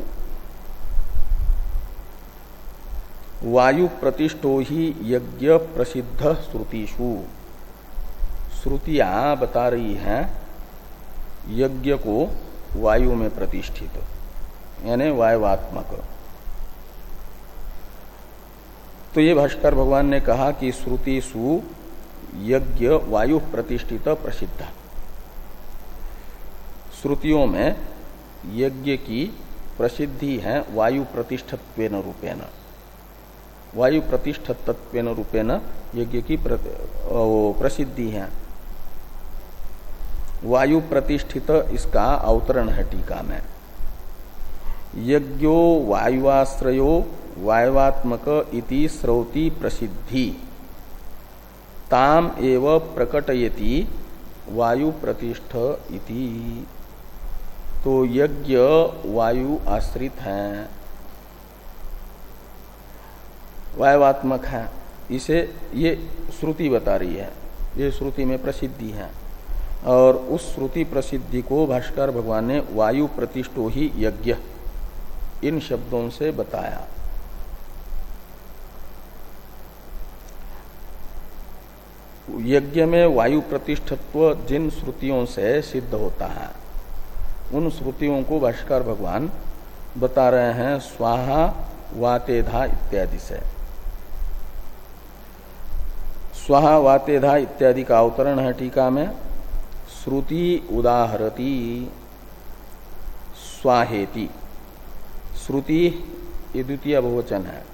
वायु प्रतिष्ठो ही यज्ञ प्रसिद्ध श्रुतिषु। श्रुतियां बता रही हैं यज्ञ को वायु में प्रतिष्ठित, यानी वायुवात्मक। तो ये भाष्कर भगवान ने कहा कि श्रुतिषु यज्ञ वायु प्रतिष्ठित प्रसिद्ध, श्रुतियों में यज्ञ की प्रसिद्धि है वायु प्रतिष्ठत्वेन रूपेण। वायु प्रतिष्ठत्वेन रूपेण यज्ञ की प्रसिद्धि है। वायु प्रतिष्ठित इसका अवतरण है टीका में। यज्ञो वायुआश्रयो वायुवात्मक इति श्रौति प्रसिद्धि ताम एव प्रकटयति वायु प्रतिष्ठ इति। तो यज्ञ वायु आश्रित है, वायुवात्मक है, इसे ये श्रुति बता रही है, ये श्रुति में प्रसिद्धि है। और उस श्रुति प्रसिद्धि को भाष्कर भगवान ने वायु प्रतिष्ठो ही यज्ञ इन शब्दों से बताया। यज्ञ में वायु प्रतिष्ठत्व जिन श्रुतियों से सिद्ध होता है उन श्रुतियों को भाष्कर भगवान बता रहे हैं स्वाहा वातेधा इत्यादि से। स्वाहा वातेधा इत्यादि का अवतरण है टीका में। श्रुति उदाहरति स्वाहेति। श्रुति ये द्वितीय बहुवचन है,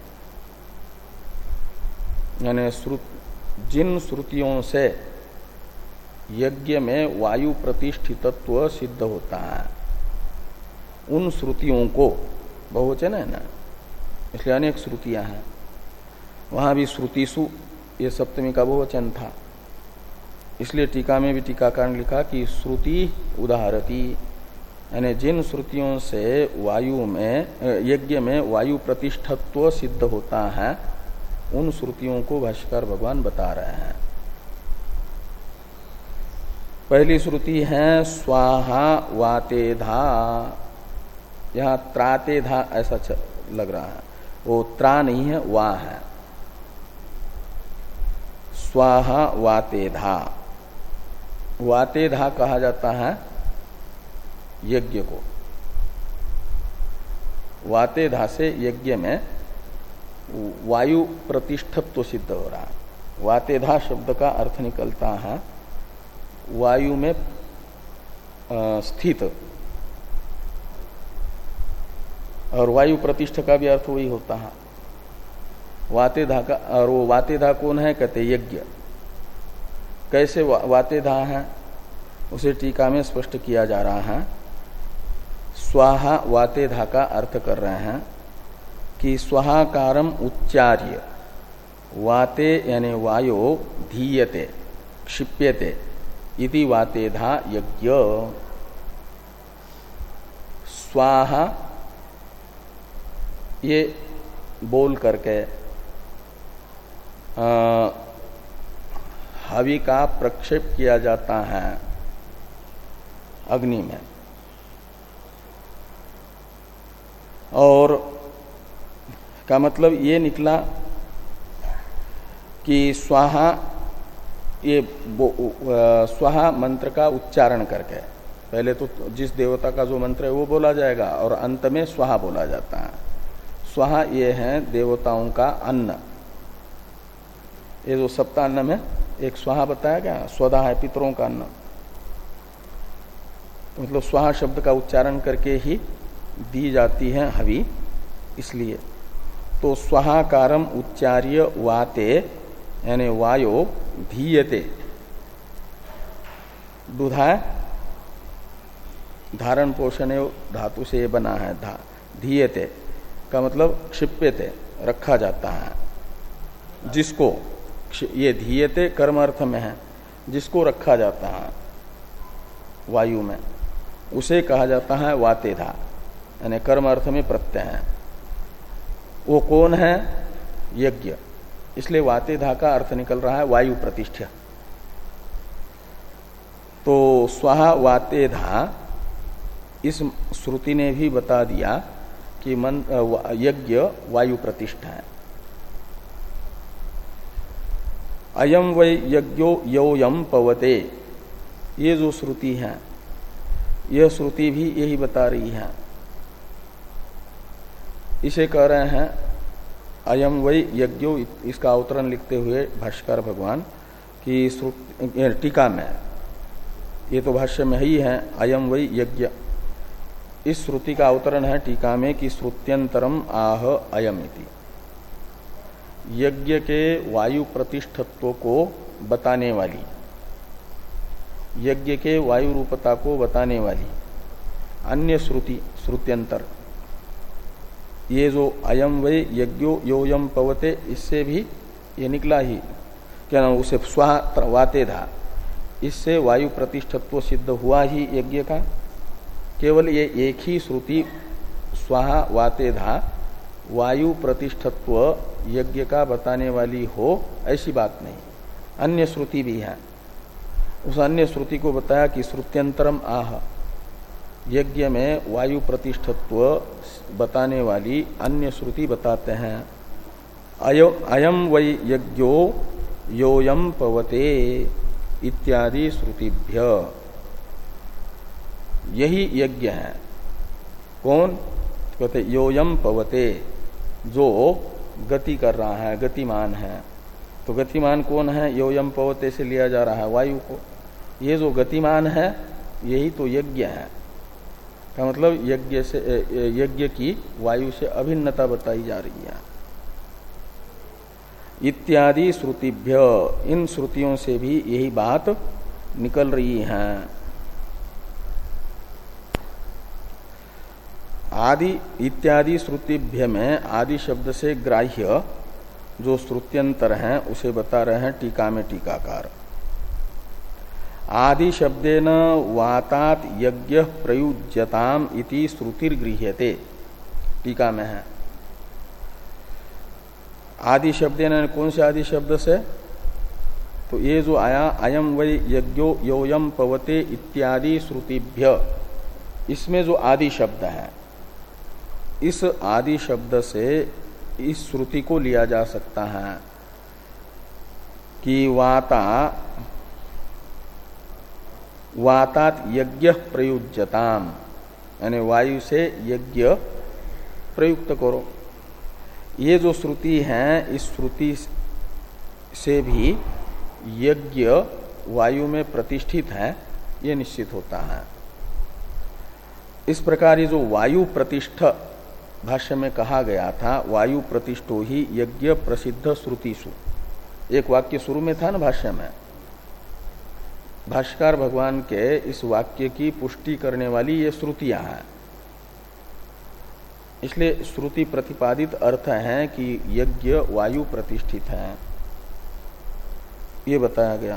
यानी जिन श्रुतियों से यज्ञ में वायु प्रतिष्ठितत्व सिद्ध होता है उन श्रुतियों को, बहुवचन है ना, इसलिए अनेक श्रुतियां हैं। वहां भी श्रुतिषु ये सप्तमी का बहुवचन था, इसलिए टीका में भी टीकाकार ने लिखा कि श्रुति उदाहरति, यानी जिन श्रुतियों से वायु में यज्ञ में वायु प्रतिष्ठत्व सिद्ध होता है उन श्रुतियों को भाष्यकार भगवान बता रहे हैं। पहली श्रुति है स्वाहा वातेधा। यहां त्रातेधा ऐसा लग रहा है, वो त्रा नहीं है, वा है। स्वाहा वातेधा, वातेधा कहा जाता है यज्ञ को। वातेधा से यज्ञ में वायु प्रतिष्ठत्व सिद्ध हो रहा है। वातेधा शब्द का अर्थ निकलता है वायु में स्थित, और वायु प्रतिष्ठा का भी अर्थ वही होता है। वातेधा का, और वो वातेधा कौन है कहते यज्ञ। कैसे वा, वातेधा है उसे टीका में स्पष्ट किया जा रहा है। स्वाहा वातेधा का अर्थ कर रहे हैं कि स्वाहाकारम उच्चार्य वाते यानी वायो धीयते क्षिप्यते इति वातेधा यज्ञ। स्वाहा ये बोल करके हवि का प्रक्षेप किया जाता है अग्नि में, और का मतलब ये निकला कि स्वाहा ये स्वाहा मंत्र का उच्चारण करके, पहले तो जिस देवता का जो मंत्र है वो बोला जाएगा और अंत में स्वाहा बोला जाता है। स्वाहा ये है देवताओं का अन्न। ये जो सप्तान्न में एक स्वाहा बताया गया, स्वधा है पितरों का अन्न, तो मतलब स्वाहा शब्द का उच्चारण करके ही दी जाती है हवि, इसलिए। तो स्वाहाकारम उच्चार्य वाते यानी वायो धीयते, दुधा धारण पोषण धातु से बना है, धा धीयते का मतलब क्षिप्यते रखा जाता है, जिसको ये धीयते कर्म अर्थ में है, जिसको रखा जाता है वायु में उसे कहा जाता है वातेधा, यानी कर्म अर्थ में प्रत्यय है। वो कौन है? यज्ञ। इसलिए वातेधा का अर्थ निकल रहा है वायु प्रतिष्ठा। तो स्वाहा वातेधा इस श्रुति ने भी बता दिया कि मन यज्ञ वायु प्रतिष्ठा है। अयम वै यज्ञो योयम पवते, ये जो श्रुति है यह श्रुति भी यही बता रही है। इसे कह रहे हैं अयम वै यज्ञो, इसका अवतरण लिखते हुए भाष्कर भगवान की टीका में ये तो भाष्य में ही है, अयम वै यज्ञ। इस श्रुति का अवतरण है टीका में कि श्रुत्यंतरम आह अयम इति। यज्ञ के वायु प्रतिष्ठत्व को बताने वाली, यज्ञ के वायु रूपता को बताने वाली अन्य श्रुति श्रुत्यंतर, ये जो अयम वै यज्ञो योयम पवते, इससे भी ये निकला ही, क्या नाम उसे स्वाहा वाते था, इससे वायु प्रतिष्ठत्व सिद्ध हुआ ही यज्ञ का। केवल ये एक ही श्रुति स्वाहा वाते धा वायु प्रतिष्ठत्व यज्ञ का बताने वाली हो, ऐसी बात नहीं, अन्य श्रुति भी है। उस अन्य श्रुति को बताया कि श्रुत्यंतरम आह, यज्ञ में वायु प्रतिष्ठत्व बताने वाली अन्य श्रुति बताते हैं। अयो अयम वै यज्ञो योयम पवते इत्यादि श्रुतिभ्य, यही यज्ञ है। कौन कहते? योयम पवते, जो गति कर रहा है, गतिमान है। तो गतिमान कौन है? योयम पवते से लिया जा रहा है वायु को। ये जो गतिमान है यही तो यज्ञ है, का मतलब यज्ञ से यज्ञ की वायु से अभिन्नता बताई जा रही है। इत्यादि श्रुतिभ्य, इन श्रुतियों से भी यही बात निकल रही है। आदि इत्यादि श्रुतिभ्य में आदि शब्द से ग्राह्य जो श्रुत्यंतर हैं उसे बता रहे हैं टीका में टीकाकार। आदि शब्देन वातात यज्ञ प्रयुज्यताम इति श्रुतिर्गृह्यते, टीका में है। आदि शब्देन, कौन से आदि शब्द से? तो ये जो आया अयम वै यज्ञो योयम पवते इत्यादि श्रुतिभ्य, इसमें जो आदि शब्द है, इस आदि शब्द से इस श्रुति को लिया जा सकता है कि वाता वातात यज्ञ प्रयुज्यताम, यानी वायु से यज्ञ प्रयुक्त करो। ये जो श्रुति है, इस श्रुति से भी यज्ञ वायु में प्रतिष्ठित है, ये निश्चित होता है। इस प्रकार ये जो वायु प्रतिष्ठ भाष्य में कहा गया था, वायु प्रतिष्ठो ही यज्ञ प्रसिद्ध श्रुतिषु, एक वाक्य शुरू में था ना भाष्य में। भाष्यकार भगवान के इस वाक्य की पुष्टि करने वाली ये श्रुतियां हैं। इसलिए श्रुति प्रतिपादित अर्थ है कि यज्ञ वायु प्रतिष्ठित है, ये बताया गया।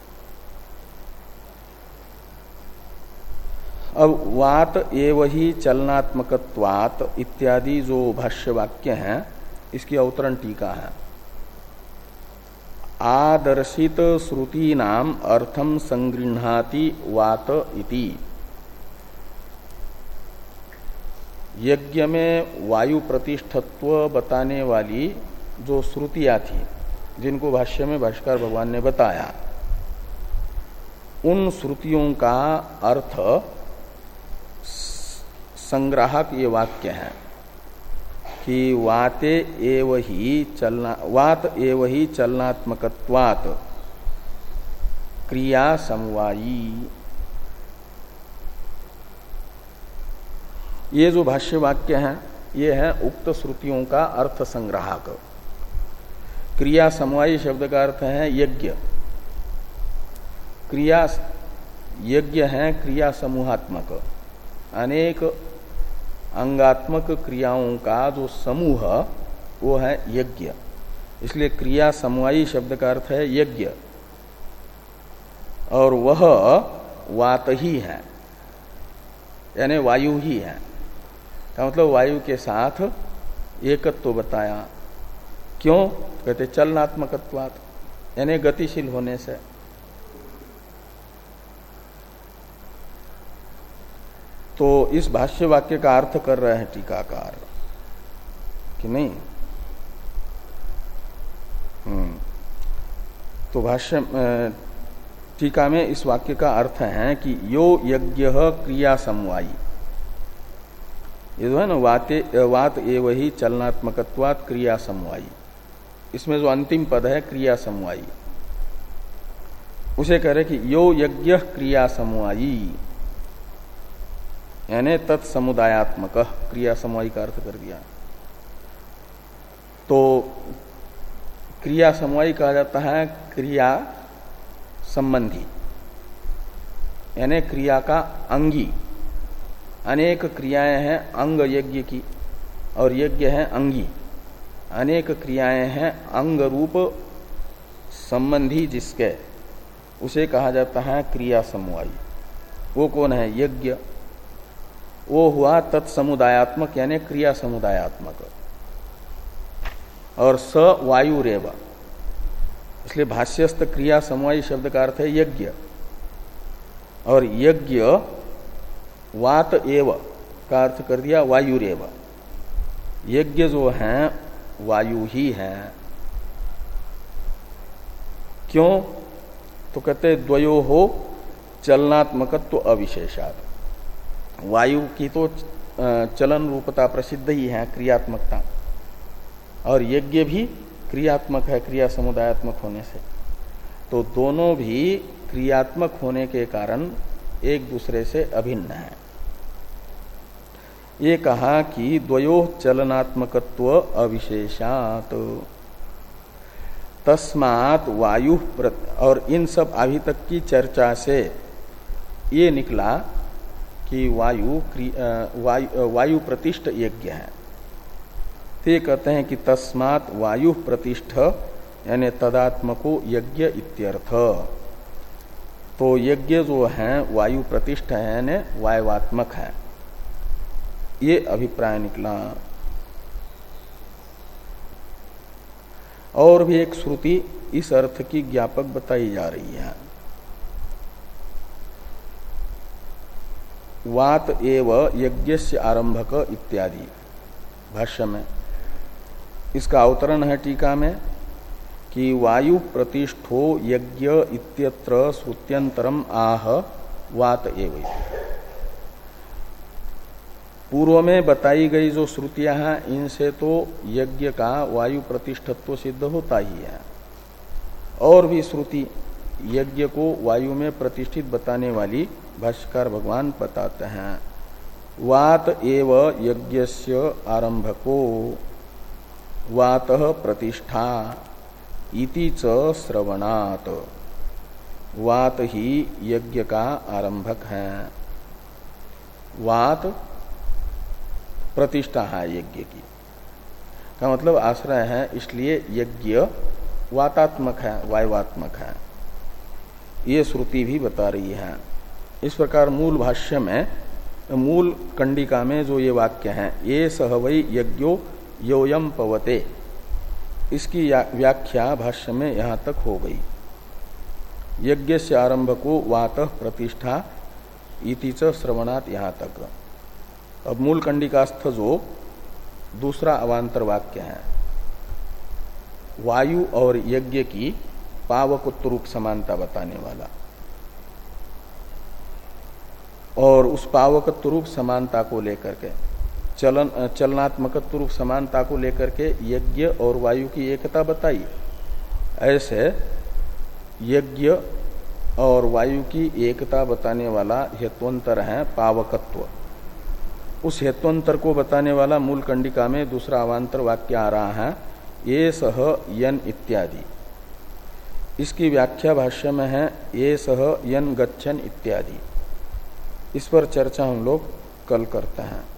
अब वात एव ही चलनात्मकत्वात् इत्यादि जो भाष्य वाक्य हैं, इसकी अवतरण टीका है। आदर्शित श्रुति नाम अर्थम संगृह्णाति वात इति। यज्ञ में वायु प्रतिष्ठत्व बताने वाली जो श्रुतियां थी, जिनको भाष्य में भाष्यकार भगवान ने बताया, उन श्रुतियों का अर्थ संग्राहक ये वाक्य है कि वाते एव ही चलना वात एव ही चलनात्मकत्वात् क्रिया समवायी। ये जो भाष्य वाक्य हैं, ये है उक्त श्रुतियों का अर्थ संग्राहक। क्रिया समवायी शब्द का अर्थ है यज्ञ। क्रिया यज्ञ है क्रिया समूहात्मक, अनेक अंगात्मक क्रियाओं का जो समूह वो है यज्ञ। इसलिए क्रिया समवायी शब्द का अर्थ है यज्ञ, और वह वात ही है, यानी वायु ही है। का मतलब वायु के साथ एकत्व तो बताया। क्यों? कहते चलनात्मकत्वात्, यानी गतिशील होने से। तो इस भाष्य वाक्य का अर्थ कर रहे हैं टीकाकार कि नहीं? हम्म तो भाष्य टीका में इस वाक्य का अर्थ है कि यो यज्ञ क्रिया समवायी, ये जो है ना वाते वात एव ही चलनात्मकत्वात् क्रिया समवायी, इसमें जो अंतिम पद है क्रिया समवायी, उसे कह रहे कि यो यज्ञ क्रिया समवायी, यानी तत्समुदायात्मक, क्रिया समवायी का अर्थ कर दिया। तो क्रिया समवायी कहा जाता है क्रिया संबंधी, यानी क्रिया का अंगी। अनेक क्रियाएं हैं अंग यज्ञ की, और यज्ञ है अंगी। अनेक क्रियाएं हैं अंग रूप संबंधी जिसके, उसे कहा जाता है क्रिया समवायी। वो कौन है? यज्ञ। वो हुआ तत्समुदायात्मक, यानी क्रिया समुदायात्मक। और स वायुरेव, इसलिए भाष्यस्थ क्रिया समवायी शब्द का अर्थ है यज्ञ। और यज्ञ वात एव का अर्थ कर दिया वायुरेव। यज्ञ जो है वायु ही है। क्यों? तो कहते द्वयो हो चलनात्मकत्व अविशेषात्। वायु की तो चलन रूपता प्रसिद्ध ही है, क्रियात्मकता, और यज्ञ भी क्रियात्मक है, क्रिया समुदायात्मक होने से। तो दोनों भी क्रियात्मक होने के कारण एक दूसरे से अभिन्न है। ये कहा कि द्वयो चलनात्मकत्व अविशेषात् तस्मात् वायु प्रत, और इन सब अभी तक की चर्चा से ये निकला कि वायु वायु, वायु प्रतिष्ठ यज्ञ है। ते कहते हैं कि तस्मात् वायु प्रतिष्ठ यानी तदात्मको यज्ञ इत्यर्थ। तो यज्ञ जो है वायु प्रतिष्ठ है, यानी वायवात्मक है, ये अभिप्राय निकला। और भी एक श्रुति इस अर्थ की ज्ञापक बताई जा रही है। वात एव यज्ञस्य आरंभक इत्यादि भाष्य में इसका अवतरण है टीका में कि वायु प्रतिष्ठो यज्ञ इत्यत्र श्रुत्यंतरम आह वात एव। पूर्व में बताई गई जो श्रुतियां हैं इनसे तो यज्ञ का वायु प्रतिष्ठत्व सिद्ध होता ही है। और भी श्रुति यज्ञ को वायु में प्रतिष्ठित बताने वाली भाष्यकार भगवान बताते हैं। वात एव यज्ञस्य आरंभको वातः प्रतिष्ठा इति च श्रवणात्। वात ही यज्ञ का आरंभक है, वात प्रतिष्ठा है यज्ञ की, का मतलब आश्रय है, इसलिए यज्ञ वातात्मक है, वायुवात्मक है। ये श्रुति भी बता रही है। इस प्रकार मूल भाष्य में, मूल कंडिका में जो ये वाक्य हैं, ये सह वै यज्ञो योयम पवते, इसकी व्याख्या भाष्य में यहां तक हो गई। यज्ञ से आरंभ को वातः प्रतिष्ठा इति च श्रवणात्, यहां तक। अब मूल कंडिकास्थ जो दूसरा अवांतर वाक्य है, वायु और यज्ञ की पावकत्व रूप समानता बताने वाला, और उस पावकत्व रूप समानता को लेकर के, चलन चलनात्मकत्व रूप समानता को लेकर के यज्ञ और वायु की एकता बताई। ऐसे यज्ञ और वायु की एकता बताने वाला हेत्वंतर है पावकत्व। उस हेत्वंतर को बताने वाला मूल कंडिका में दूसरा अवांतर वाक्य आ रहा है, ये सह यन इत्यादि। इसकी व्याख्या भाष्य में है ये सह यन गच्छन इत्यादि। इस पर चर्चा हम लोग कल करते हैं।